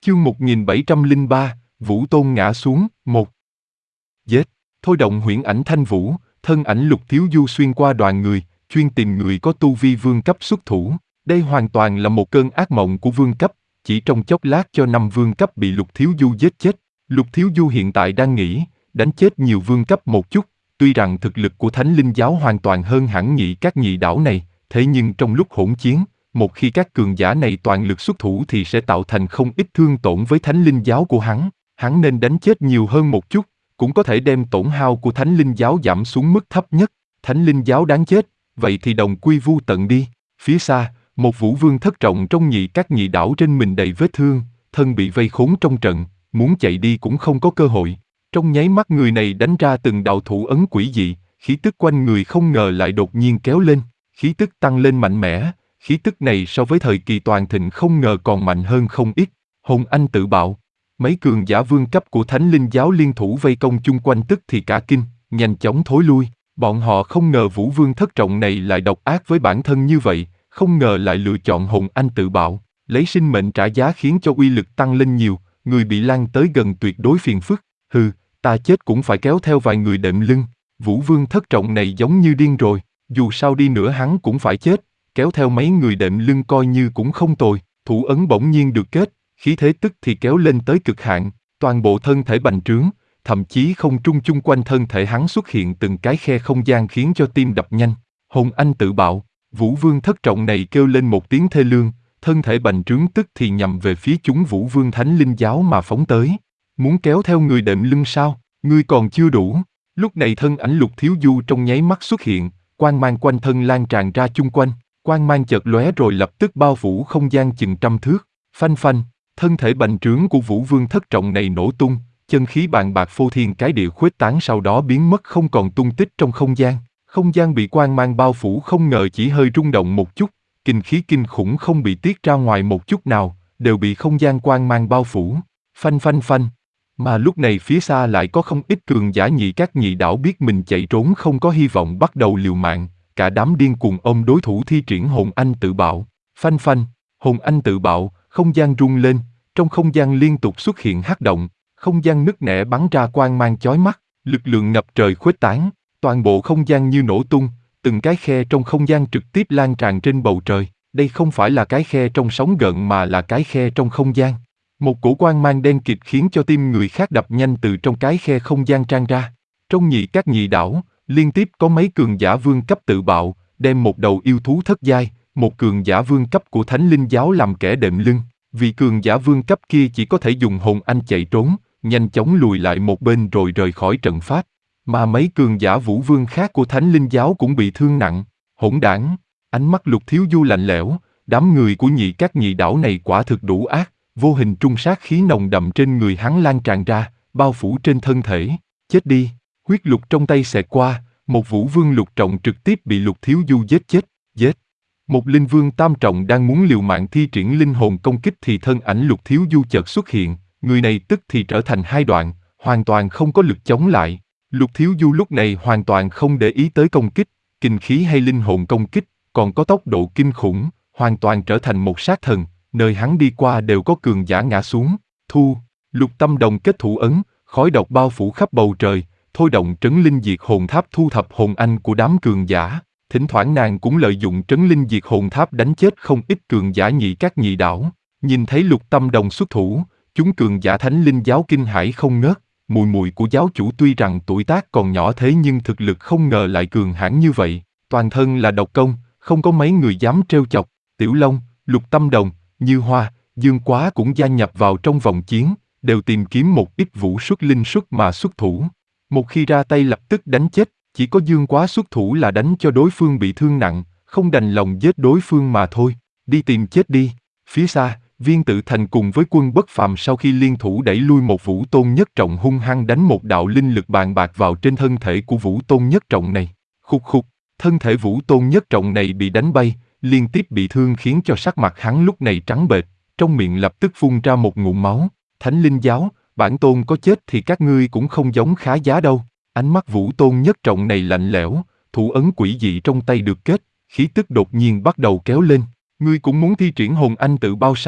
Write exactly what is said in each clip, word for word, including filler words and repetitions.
Chương một nghìn bảy trăm lẻ ba, Vũ Tôn ngã xuống, một. Giết, thôi động huyễn ảnh thanh vũ, thân ảnh Lục Thiếu Du xuyên qua đoàn người, chuyên tìm người có tu vi vương cấp xuất thủ. Đây hoàn toàn là một cơn ác mộng của vương cấp, chỉ trong chốc lát cho năm vương cấp bị Lục Thiếu Du giết chết. Lục Thiếu Du hiện tại đang nghĩ, đánh chết nhiều vương cấp một chút, tuy rằng thực lực của Thánh Linh Giáo hoàn toàn hơn hẳn nhị các nhị đảo này, thế nhưng trong lúc hỗn chiến, một khi các cường giả này toàn lực xuất thủ thì sẽ tạo thành không ít thương tổn với Thánh Linh Giáo của hắn. Hắn nên đánh chết nhiều hơn một chút, cũng có thể đem tổn hao của Thánh Linh Giáo giảm xuống mức thấp nhất. Thánh Linh Giáo đáng chết, vậy thì đồng quy vu tận đi. Phía xa, một vũ vương thất trọng trong nhị các nhị đảo trên mình đầy vết thương, thân bị vây khốn trong trận, muốn chạy đi cũng không có cơ hội. Trong nháy mắt người này đánh ra từng đạo thủ ấn quỷ dị, khí tức quanh người không ngờ lại đột nhiên kéo lên, khí tức tăng lên mạnh mẽ. Khí tức này so với thời kỳ toàn thịnh không ngờ còn mạnh hơn không ít. Hồn Anh tự bạo. Mấy cường giả vương cấp của Thánh Linh Giáo liên thủ vây công chung quanh tức thì cả kinh, nhanh chóng thối lui. Bọn họ không ngờ Vũ Vương thất trọng này lại độc ác với bản thân như vậy, không ngờ lại lựa chọn Hồn Anh tự bạo, lấy sinh mệnh trả giá khiến cho uy lực tăng lên nhiều, người bị lan tới gần tuyệt đối phiền phức. Hừ, ta chết cũng phải kéo theo vài người đệm lưng. Vũ Vương thất trọng này giống như điên rồi, dù sao đi nữa hắn cũng phải chết. Kéo theo mấy người đệm lưng coi như cũng không tồi. Thủ ấn bỗng nhiên được kết, khí thế tức thì kéo lên tới cực hạn, toàn bộ thân thể bành trướng, thậm chí không trung chung quanh thân thể hắn xuất hiện từng cái khe không gian khiến cho tim đập nhanh. Hồn Anh tự bạo, Vũ Vương thất trọng này kêu lên một tiếng thê lương, thân thể bành trướng tức thì nhằm về phía chúng Vũ Vương Thánh Linh Giáo mà phóng tới. Muốn kéo theo người đệm lưng sao? Ngươi còn chưa đủ. Lúc này thân ảnh Lục Thiếu Du trong nháy mắt xuất hiện, quang mang quanh thân lan tràn ra chung quanh. Quang mang chợt lóe rồi lập tức bao phủ không gian chừng trăm thước. Phanh phanh, thân thể bành trướng của Vũ Vương thất trọng này nổ tung, chân khí bàn bạc phô thiên cái địa khuếch tán sau đó biến mất không còn tung tích trong không gian. Không gian bị quang mang bao phủ không ngờ chỉ hơi rung động một chút, kinh khí kinh khủng không bị tiết ra ngoài một chút nào, đều bị không gian quang mang bao phủ. Phanh phanh phanh. Mà lúc này phía xa lại có không ít cường giả nhị các nhị đảo biết mình chạy trốn không có hy vọng bắt đầu liều mạng. Cả đám điên cuồng ôm đối thủ thi triển Hồn Anh tự bạo. Phanh phanh, Hồn Anh tự bạo, không gian rung lên, trong không gian liên tục xuất hiện hắc động, không gian nứt nẻ bắn ra quang mang chói mắt, lực lượng ngập trời khuếch tán, toàn bộ không gian như nổ tung, từng cái khe trong không gian trực tiếp lan tràn trên bầu trời. Đây không phải là cái khe trong sóng gợn mà là cái khe trong không gian. Một cổ quang mang đen kịt khiến cho tim người khác đập nhanh từ trong cái khe không gian tràn ra. Trong nhị các nhị đảo, liên tiếp có mấy cường giả vương cấp tự bạo, đem một đầu yêu thú thất giai, một cường giả vương cấp của Thánh Linh Giáo làm kẻ đệm lưng. Vì cường giả vương cấp kia chỉ có thể dùng Hồn Anh chạy trốn, nhanh chóng lùi lại một bên rồi rời khỏi trận pháp. Mà mấy cường giả vũ vương khác của Thánh Linh Giáo cũng bị thương nặng. Hỗn đảng, ánh mắt Lục Thiếu Du lạnh lẽo, đám người của nhị các nhị đảo này quả thực đủ ác, vô hình trung sát khí nồng đậm trên người hắn lan tràn ra, bao phủ trên thân thể. Chết đi. Huyết lục trong tay xẹt qua, một vũ vương lục trọng trực tiếp bị Lục Thiếu Du giết chết, giết. Một linh vương tam trọng đang muốn liều mạng thi triển linh hồn công kích thì thân ảnh Lục Thiếu Du chợt xuất hiện, người này tức thì trở thành hai đoạn, hoàn toàn không có lực chống lại. Lục Thiếu Du lúc này hoàn toàn không để ý tới công kích, kinh khí hay linh hồn công kích, còn có tốc độ kinh khủng, hoàn toàn trở thành một sát thần, nơi hắn đi qua đều có cường giả ngã xuống. Thu, Lục Tâm Đồng kết thủ ấn, khói độc bao phủ khắp bầu trời. Thôi động trấn linh diệt hồn tháp thu thập hồn anh của đám cường giả, thỉnh thoảng nàng cũng lợi dụng trấn linh diệt hồn tháp đánh chết không ít cường giả nhị các nhị đảo. Nhìn thấy Lục Tâm Đồng xuất thủ, chúng cường giả Thánh Linh Giáo kinh hãi không ngớt, mùi mùi của giáo chủ tuy rằng tuổi tác còn nhỏ thế nhưng thực lực không ngờ lại cường hãn như vậy, toàn thân là độc công, không có mấy người dám trêu chọc. Tiểu Long, Lục Tâm Đồng, Như Hoa, Dương Quá cũng gia nhập vào trong vòng chiến, đều tìm kiếm một ít vũ xuất linh xuất mà xuất thủ. Một khi ra tay lập tức đánh chết, chỉ có Dương Quá xuất thủ là đánh cho đối phương bị thương nặng, không đành lòng giết đối phương mà thôi, đi tìm chết đi. Phía xa, Viên Tự Thành cùng với quân bất phàm sau khi liên thủ đẩy lui một vũ tôn nhất trọng hung hăng đánh một đạo linh lực bàn bạc vào trên thân thể của vũ tôn nhất trọng này. Khục khục, thân thể vũ tôn nhất trọng này bị đánh bay, liên tiếp bị thương khiến cho sắc mặt hắn lúc này trắng bệch, trong miệng lập tức phun ra một ngụm máu. Thánh Linh Giáo, bản tôn có chết thì các ngươi cũng không giống khá giá đâu. Ánh mắt vũ tôn nhất trọng này lạnh lẽo, thủ ấn quỷ dị trong tay được kết, khí tức đột nhiên bắt đầu kéo lên. Ngươi cũng muốn thi triển Hồn Anh tự bao sao?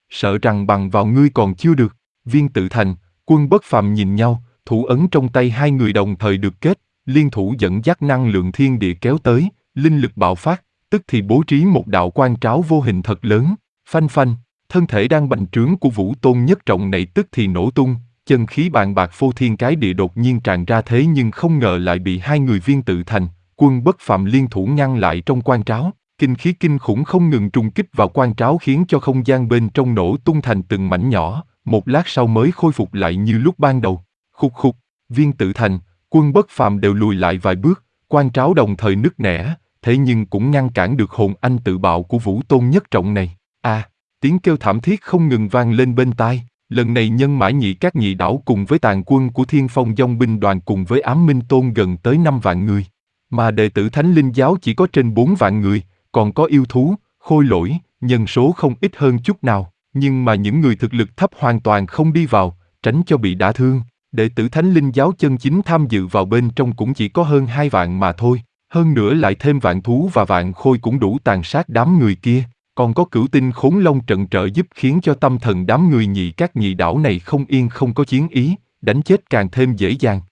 sợ rằng bằng vào ngươi còn chưa được. Viên Tự Thành, Quân Bất Phàm nhìn nhau, thủ ấn trong tay hai người đồng thời được kết, liên thủ dẫn dắt năng lượng thiên địa kéo tới, linh lực bạo phát, tức thì bố trí một đạo quan tráo vô hình thật lớn, phanh phanh, thân thể đang bành trướng của Vũ Tôn Nhất Trọng này tức thì nổ tung, chân khí bàn bạc phô thiên cái địa đột nhiên tràn ra thế nhưng không ngờ lại bị hai người Viên Tự Thành, Quân Bất Phàm liên thủ ngăn lại trong quan tráo. Kinh khí kinh khủng không ngừng trùng kích vào quan tráo khiến cho không gian bên trong nổ tung thành từng mảnh nhỏ, một lát sau mới khôi phục lại như lúc ban đầu. Khục khục, Viên Tự Thành, Quân Bất Phàm đều lùi lại vài bước, quan tráo đồng thời nứt nẻ, thế nhưng cũng ngăn cản được hồn anh tự bạo của Vũ Tôn Nhất Trọng này. À, tiếng kêu thảm thiết không ngừng vang lên bên tai, lần này Nhân Mã Nhị các nhị đảo cùng với tàn quân của Thiên Phong Dòng binh đoàn cùng với Ám Minh Tôn gần tới năm vạn người, mà đệ tử Thánh Linh giáo chỉ có trên bốn vạn người. Còn có yêu thú, khôi lỗi, nhân số không ít hơn chút nào, nhưng mà những người thực lực thấp hoàn toàn không đi vào, tránh cho bị đả thương. Đệ tử Thánh Linh giáo chân chính tham dự vào bên trong cũng chỉ có hơn hai vạn mà thôi, hơn nữa lại thêm vạn thú và vạn khôi cũng đủ tàn sát đám người kia, còn có Cửu Tinh Khốn Long trận trợ giúp khiến cho tâm thần đám người nhị các nhị đảo này không yên không có chiến ý, đánh chết càng thêm dễ dàng.